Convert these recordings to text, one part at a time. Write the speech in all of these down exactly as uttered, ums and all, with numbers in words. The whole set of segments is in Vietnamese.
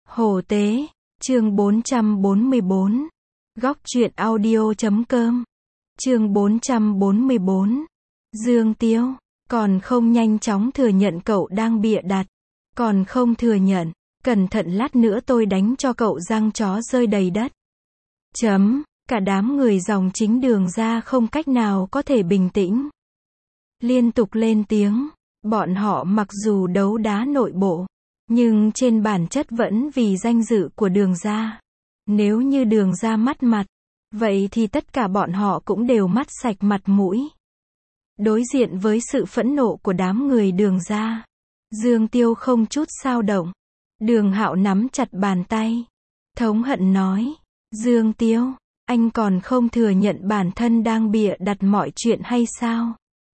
Hồ Tế, chương bốn trăm bốn mươi bốn. Góc truyện audio chấm com. Chương bốn trăm bốn mươi bốn. Dương Tiêu, còn không nhanh chóng thừa nhận cậu đang bịa đặt. Còn không thừa nhận, cẩn thận lát nữa tôi đánh cho cậu răng chó rơi đầy đất. Chấm, cả đám người dòng chính Đường ra không cách nào có thể bình tĩnh. Liên tục lên tiếng, bọn họ mặc dù đấu đá nội bộ, nhưng trên bản chất vẫn vì danh dự của Đường ra. Nếu như Đường ra mất mặt, vậy thì tất cả bọn họ cũng đều mất sạch mặt mũi. Đối diện với sự phẫn nộ của đám người Đường ra, Dương Tiêu không chút xao động. Đường Hạo nắm chặt bàn tay, thống hận nói, Dương Tiêu, anh còn không thừa nhận bản thân đang bịa đặt mọi chuyện hay sao?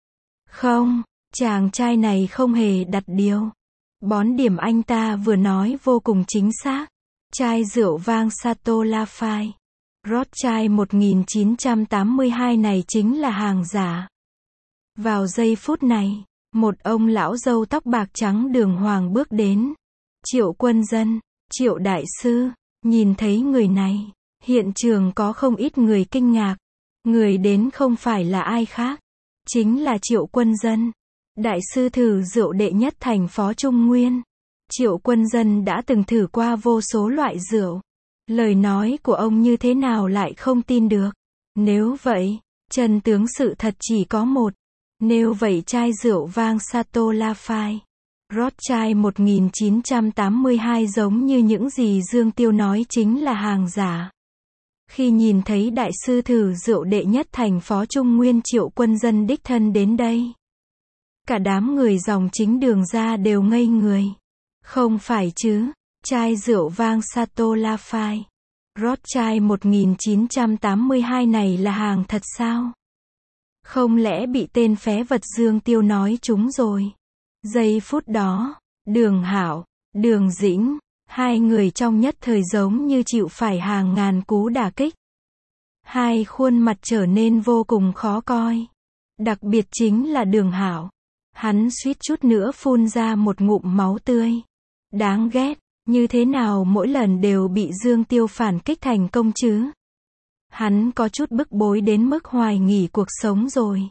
Không, chàng trai này không hề đặt điều. Bón điểm anh ta vừa nói vô cùng chính xác. Chai rượu vang Chateau Lafite, Rothschild một nghìn chín trăm tám mươi hai này chính là hàng giả. Vào giây phút này, một ông lão râu tóc bạc trắng đường hoàng bước đến. Triệu Quân Dân, Triệu Đại Sư, nhìn thấy người này, hiện trường có không ít người kinh ngạc. Người đến không phải là ai khác, chính là Triệu Quân Dân, Đại sư thử rượu đệ nhất thành Phó Trung Nguyên. Triệu Quân Dân đã từng thử qua vô số loại rượu. Lời nói của ông như thế nào lại không tin được? Nếu vậy, chân tướng sự thật chỉ có một. Nếu vậy chai rượu vang Chateau Lafite, Rothschild một nghìn chín trăm tám mươi hai giống như những gì Dương Tiêu nói chính là hàng giả. Khi nhìn thấy đại sư thử rượu đệ nhất thành Phó Trung Nguyên Triệu Quân Dân đích thân đến đây, cả đám người dòng chính Đường ra đều ngây người. Không phải chứ, chai rượu vang Chateau Lafite, Rothschild một nghìn chín trăm tám mươi hai này là hàng thật sao? Không lẽ bị tên phế vật Dương Tiêu nói trúng rồi? Giây phút đó, Đường Hạo, Đường Dĩnh, hai người trong nhất thời giống như chịu phải hàng ngàn cú đả kích. Hai khuôn mặt trở nên vô cùng khó coi. Đặc biệt chính là Đường Hạo. Hắn suýt chút nữa phun ra một ngụm máu tươi. Đáng ghét, như thế nào mỗi lần đều bị Dương Tiêu phản kích thành công chứ? Hắn có chút bức bối đến mức hoài nghi cuộc sống rồi.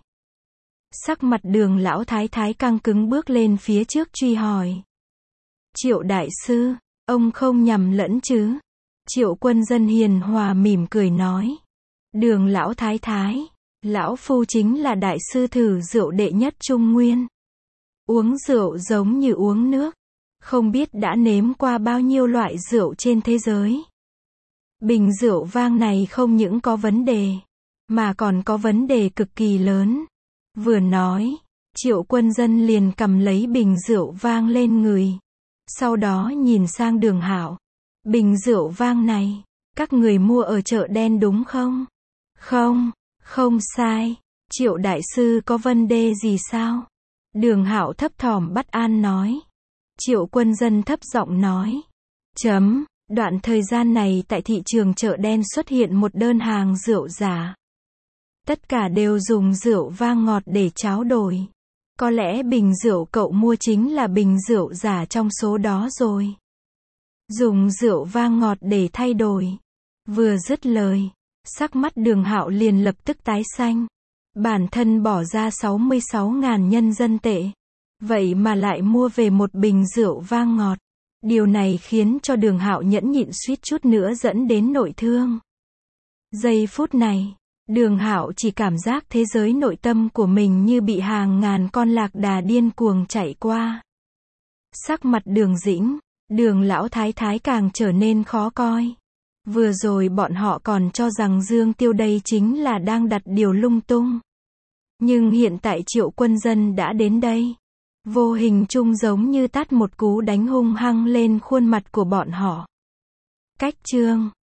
Sắc mặt Đường lão thái thái căng cứng bước lên phía trước truy hỏi. Triệu Đại Sư, ông không nhầm lẫn chứ? Triệu Quân Dân hiền hòa mỉm cười nói. Đường lão thái thái, lão phu chính là đại sư thử rượu đệ nhất Trung Nguyên. Uống rượu giống như uống nước. Không biết đã nếm qua bao nhiêu loại rượu trên thế giới. Bình rượu vang này không những có vấn đề, mà còn có vấn đề cực kỳ lớn. Vừa nói, Triệu Quân Dân liền cầm lấy bình rượu vang lên người. Sau đó nhìn sang Đường Hạo. Bình rượu vang này, các người mua ở chợ đen đúng không? Không, không sai. Triệu Đại Sư có vấn đề gì sao? Đường Hạo thấp thỏm bất an nói. Triệu Quân Dân thấp giọng nói. Chấm, đoạn thời gian này tại thị trường chợ đen xuất hiện một đơn hàng rượu giả. Tất cả đều dùng rượu vang ngọt để tráo đổi. Có lẽ bình rượu cậu mua chính là bình rượu giả trong số đó rồi. Dùng rượu vang ngọt để thay đổi. Vừa dứt lời, sắc mắt Đường Hạo liền lập tức tái xanh. Bản thân bỏ ra sáu mươi sáu nghìn nhân dân tệ. Vậy mà lại mua về một bình rượu vang ngọt. Điều này khiến cho Đường Hạo nhẫn nhịn suýt chút nữa dẫn đến nội thương. Giây phút này, Đường Hạo chỉ cảm giác thế giới nội tâm của mình như bị hàng ngàn con lạc đà điên cuồng chạy qua. Sắc mặt Đường Dĩnh, Đường lão thái thái càng trở nên khó coi. Vừa rồi bọn họ còn cho rằng Dương Tiêu đây chính là đang đặt điều lung tung. Nhưng hiện tại Triệu Quân Dân đã đến đây. Vô hình chung giống như tát một cú đánh hung hăng lên khuôn mặt của bọn họ. Cách chương